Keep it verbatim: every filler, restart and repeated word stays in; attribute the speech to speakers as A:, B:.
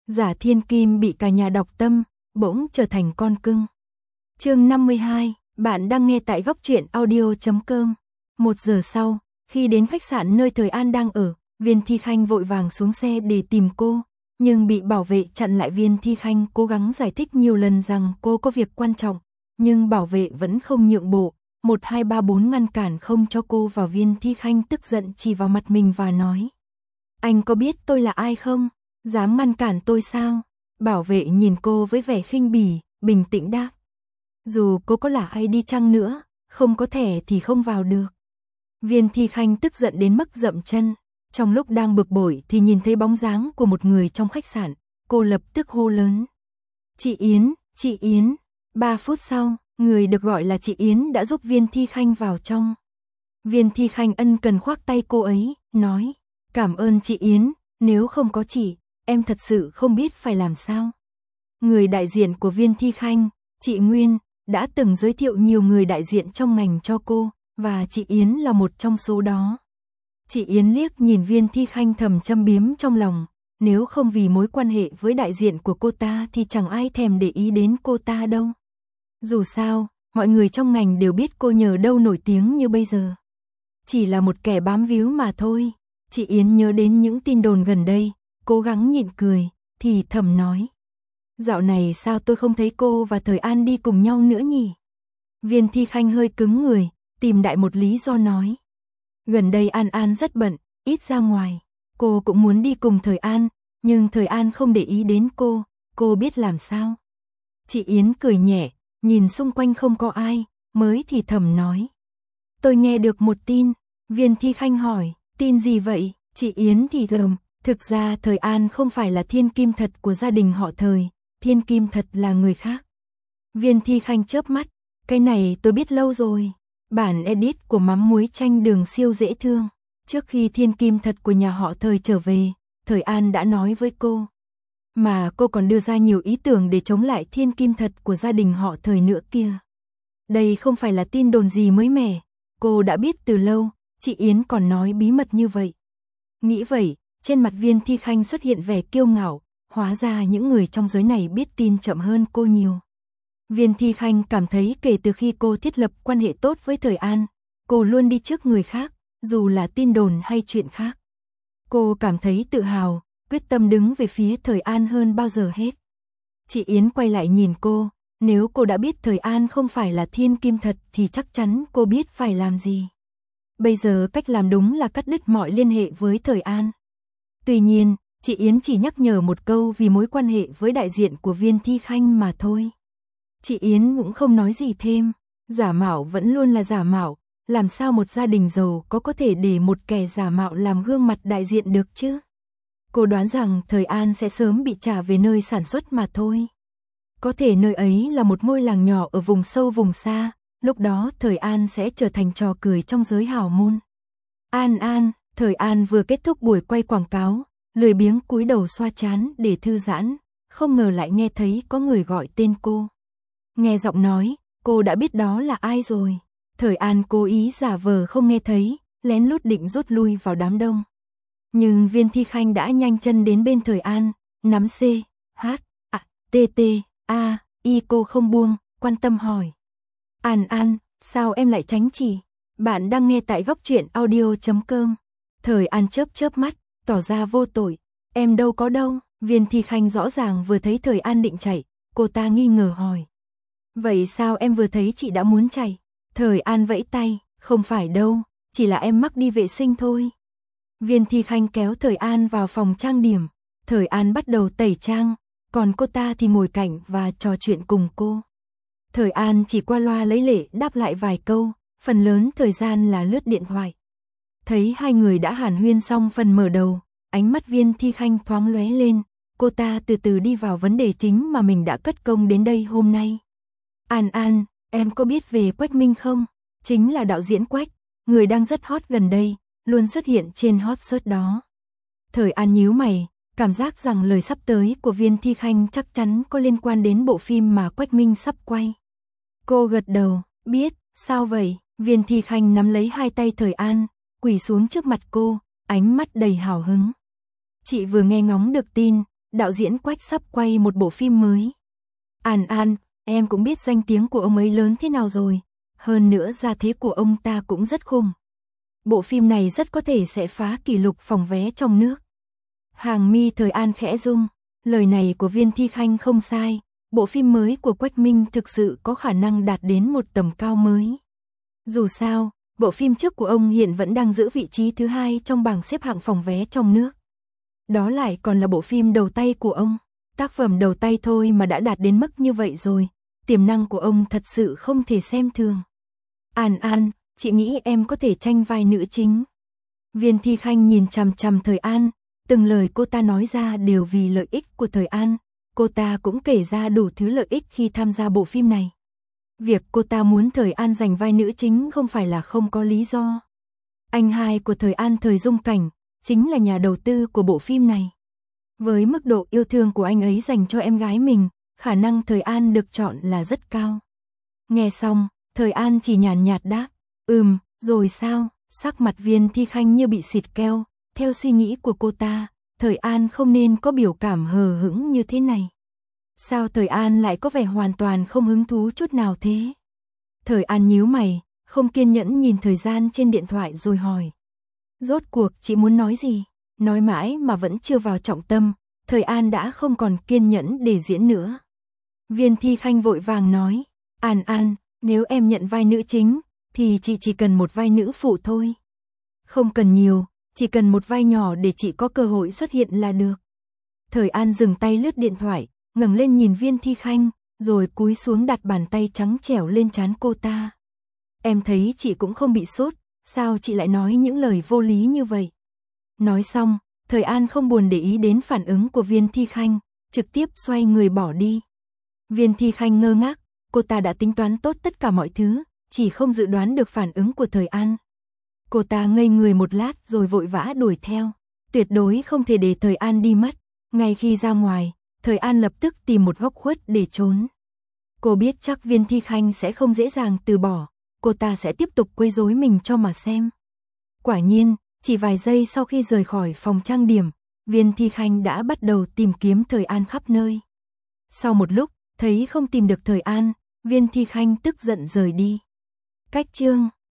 A: Giả thiên kim bị cả nhà đọc tâm, bỗng trở thành con cưng. Chương năm mươi hai, bạn đang nghe tại góc truyện audio chấm com. Một giờ sau, khi đến khách sạn nơi Thời An đang ở, Viên Thi Khanh vội vàng xuống xe để tìm cô, nhưng bị bảo vệ chặn lại. Viên Thi Khanh cố gắng giải thích nhiều lần rằng cô có việc quan trọng, nhưng bảo vệ vẫn không nhượng bộ, một hai ba bốn ngăn cản không cho cô vào. Viên Thi Khanh tức giận chỉ vào mặt mình và nói: "Anh có biết tôi là ai không? Dám ngăn cản tôi sao?" Bảo vệ nhìn cô với vẻ khinh bỉ, bình tĩnh đáp: "Dù cô có là ai đi chăng nữa, không có thẻ thì không vào được." Viên Thi Khanh tức giận đến mức dậm chân. Trong lúc đang bực bội thì nhìn thấy bóng dáng của một người trong khách sạn, cô lập tức hô lớn: "Chị Yến, chị Yến." Ba phút sau, người được gọi là chị Yến đã giúp Viên Thi Khanh vào trong. Viên Thi Khanh ân cần khoác tay cô ấy, nói: "Cảm ơn chị Yến, nếu không có chị, em thật sự không biết phải làm sao." Người đại diện của Viên Thi Khanh, chị Nguyên, đã từng giới thiệu nhiều người đại diện trong ngành cho cô, và chị Yến là một trong số đó. Chị Yến liếc nhìn Viên Thi Khanh thầm châm biếm trong lòng, nếu không vì mối quan hệ với đại diện của cô ta thì chẳng ai thèm để ý đến cô ta đâu. Dù sao, mọi người trong ngành đều biết cô nhờ đâu nổi tiếng như bây giờ. Chỉ là một kẻ bám víu mà thôi. Chị Yến nhớ đến những tin đồn gần đây, cố gắng nhịn cười, thì thầm nói: "Dạo này sao tôi không thấy cô và Thời An đi cùng nhau nữa nhỉ?" Viên Thi Khanh hơi cứng người, tìm đại một lý do nói: "Gần đây An An rất bận, ít ra ngoài. Cô cũng muốn đi cùng Thời An, nhưng Thời An không để ý đến cô, cô biết làm sao?" Chị Yến cười nhẹ, nhìn xung quanh không có ai, mới thì thầm nói: "Tôi nghe được một tin." Viên Thi Khanh hỏi: "Tin gì vậy?" Chị Yến thì thầm: "Thực ra Thời An không phải là thiên kim thật của gia đình họ Thời, thiên kim thật là người khác." Viên Thi Khanh chớp mắt: "Cái này tôi biết lâu rồi. Bản edit của mắm muối chanh đường siêu dễ thương. Trước khi thiên kim thật của nhà họ Thời trở về, Thời An đã nói với cô. Mà cô còn đưa ra nhiều ý tưởng để chống lại thiên kim thật của gia đình họ Thời nữa kia. Đây không phải là tin đồn gì mới mẻ, cô đã biết từ lâu." Chị Yến còn nói bí mật như vậy. Nghĩ vậy, trên mặt Viên Thi Khanh xuất hiện vẻ kiêu ngạo, hóa ra những người trong giới này biết tin chậm hơn cô nhiều. Viên Thi Khanh cảm thấy kể từ khi cô thiết lập quan hệ tốt với Thời An, cô luôn đi trước người khác, dù là tin đồn hay chuyện khác. Cô cảm thấy tự hào, quyết tâm đứng về phía Thời An hơn bao giờ hết. Chị Yến quay lại nhìn cô, nếu cô đã biết Thời An không phải là thiên kim thật thì chắc chắn cô biết phải làm gì. Bây giờ cách làm đúng là cắt đứt mọi liên hệ với Thời An. Tuy nhiên, chị Yến chỉ nhắc nhở một câu vì mối quan hệ với đại diện của Viên Thi Khanh mà thôi. Chị Yến cũng không nói gì thêm, giả mạo vẫn luôn là giả mạo, làm sao một gia đình giàu có có thể để một kẻ giả mạo làm gương mặt đại diện được chứ? Cô đoán rằng Thời An sẽ sớm bị trả về nơi sản xuất mà thôi. Có thể nơi ấy là một ngôi làng nhỏ ở vùng sâu vùng xa, lúc đó Thời An sẽ trở thành trò cười trong giới hào môn. An An, Thời An vừa kết thúc buổi quay quảng cáo, lười biếng cúi đầu xoa trán để thư giãn, không ngờ lại nghe thấy có người gọi tên cô. Nghe giọng nói, cô đã biết đó là ai rồi. Thời An cố ý giả vờ không nghe thấy, lén lút định rút lui vào đám đông. Nhưng Viên Thi Khanh đã nhanh chân đến bên Thời An, nắm C, H, A, T, T, A, Y cô không buông, quan tâm hỏi: "An An, sao em lại tránh chỉ? Bạn đang nghe tại góc truyện audio chấm com." Thời An chớp chớp mắt, tỏ ra vô tội: "Em đâu có đâu." Viên Thi Khanh rõ ràng vừa thấy Thời An định chạy, cô ta nghi ngờ hỏi: "Vậy sao em vừa thấy chị đã muốn chạy?" Thời An vẫy tay: "Không phải đâu, chỉ là em mắc đi vệ sinh thôi." Viên Thi Khanh kéo Thời An vào phòng trang điểm. Thời An bắt đầu tẩy trang, còn cô ta thì ngồi cạnh và trò chuyện cùng cô. Thời An chỉ qua loa lấy lệ đáp lại vài câu, phần lớn thời gian là lướt điện thoại. Thấy hai người đã hàn huyên xong phần mở đầu, ánh mắt Viên Thi Khanh thoáng lóe lên, cô ta từ từ đi vào vấn đề chính mà mình đã cất công đến đây hôm nay. "An An, em có biết về Quách Minh không? Chính là đạo diễn Quách, người đang rất hot gần đây, luôn xuất hiện trên hot search đó." Thời An nhíu mày, cảm giác rằng lời sắp tới của Viên Thi Khanh chắc chắn có liên quan đến bộ phim mà Quách Minh sắp quay. Cô gật đầu: "Biết." "Sao vậy?" Viên Thi Khanh nắm lấy hai tay Thời An, quỳ xuống trước mặt cô, ánh mắt đầy hào hứng. "Chị vừa nghe ngóng được tin, đạo diễn Quách sắp quay một bộ phim mới. An An, em cũng biết danh tiếng của ông ấy lớn thế nào rồi, hơn nữa gia thế của ông ta cũng rất khủng. Bộ phim này rất có thể sẽ phá kỷ lục phòng vé trong nước. Hàng mi Thời An khẽ rung, lời này của Viên Thi Khanh không sai, bộ phim mới của Quách Minh thực sự có khả năng đạt đến một tầm cao mới. Dù sao, bộ phim trước của ông hiện vẫn đang giữ vị trí thứ hai trong bảng xếp hạng phòng vé trong nước. Đó lại còn là bộ phim đầu tay của ông, tác phẩm đầu tay thôi mà đã đạt đến mức như vậy rồi, tiềm năng của ông thật sự không thể xem thường. An An, chị nghĩ em có thể tranh vai nữ chính. Viên Thi Khanh nhìn chằm chằm Thời An, từng lời cô ta nói ra đều vì lợi ích của Thời An, cô ta cũng kể ra đủ thứ lợi ích khi tham gia bộ phim này. Việc cô ta muốn Thời An giành vai nữ chính không phải là không có lý do. Anh hai của Thời An Thời Dung Cảnh, chính là nhà đầu tư của bộ phim này. Với mức độ yêu thương của anh ấy dành cho em gái mình, khả năng Thời An được chọn là rất cao. Nghe xong, Thời An chỉ nhàn nhạt đáp, ừm, rồi sao, sắc mặt Viên Thi Khanh như bị xịt keo, theo suy nghĩ của cô ta, Thời An không nên có biểu cảm hờ hững như thế này. Sao Thời An lại có vẻ hoàn toàn không hứng thú chút nào thế? Thời An nhíu mày, không kiên nhẫn nhìn thời gian trên điện thoại rồi hỏi. Rốt cuộc chị muốn nói gì? Nói mãi mà vẫn chưa vào trọng tâm, Thời An đã không còn kiên nhẫn để diễn nữa. Viên Thi Khanh vội vàng nói, An An, nếu em nhận vai nữ chính, thì chị chỉ cần một vai nữ phụ thôi. Không cần nhiều, chỉ cần một vai nhỏ để chị có cơ hội xuất hiện là được. Thời An dừng tay lướt điện thoại, ngẩng lên nhìn Viên Thi Khanh, rồi cúi xuống đặt bàn tay trắng trẻo lên trán cô ta. Em thấy chị cũng không bị sốt, sao chị lại nói những lời vô lý như vậy? Nói xong, Thời An không buồn để ý đến phản ứng của Viên Thi Khanh, trực tiếp xoay người bỏ đi. Viên Thi Khanh ngơ ngác, cô ta đã tính toán tốt tất cả mọi thứ, chỉ không dự đoán được phản ứng của Thời An. Cô ta ngây người một lát rồi vội vã đuổi theo, tuyệt đối không thể để Thời An đi mất. Ngay khi ra ngoài, Thời An lập tức tìm một góc khuất để trốn. Cô biết chắc Viên Thi Khanh sẽ không dễ dàng từ bỏ, cô ta sẽ tiếp tục quấy rối mình cho mà xem. Quả nhiên, chỉ vài giây sau khi rời khỏi phòng trang điểm, Viên Thi Khanh đã bắt đầu tìm kiếm Thời An khắp nơi. Sau một lúc, thấy không tìm được Thời An, Viên Thi Khanh tức giận rời đi. Cách chương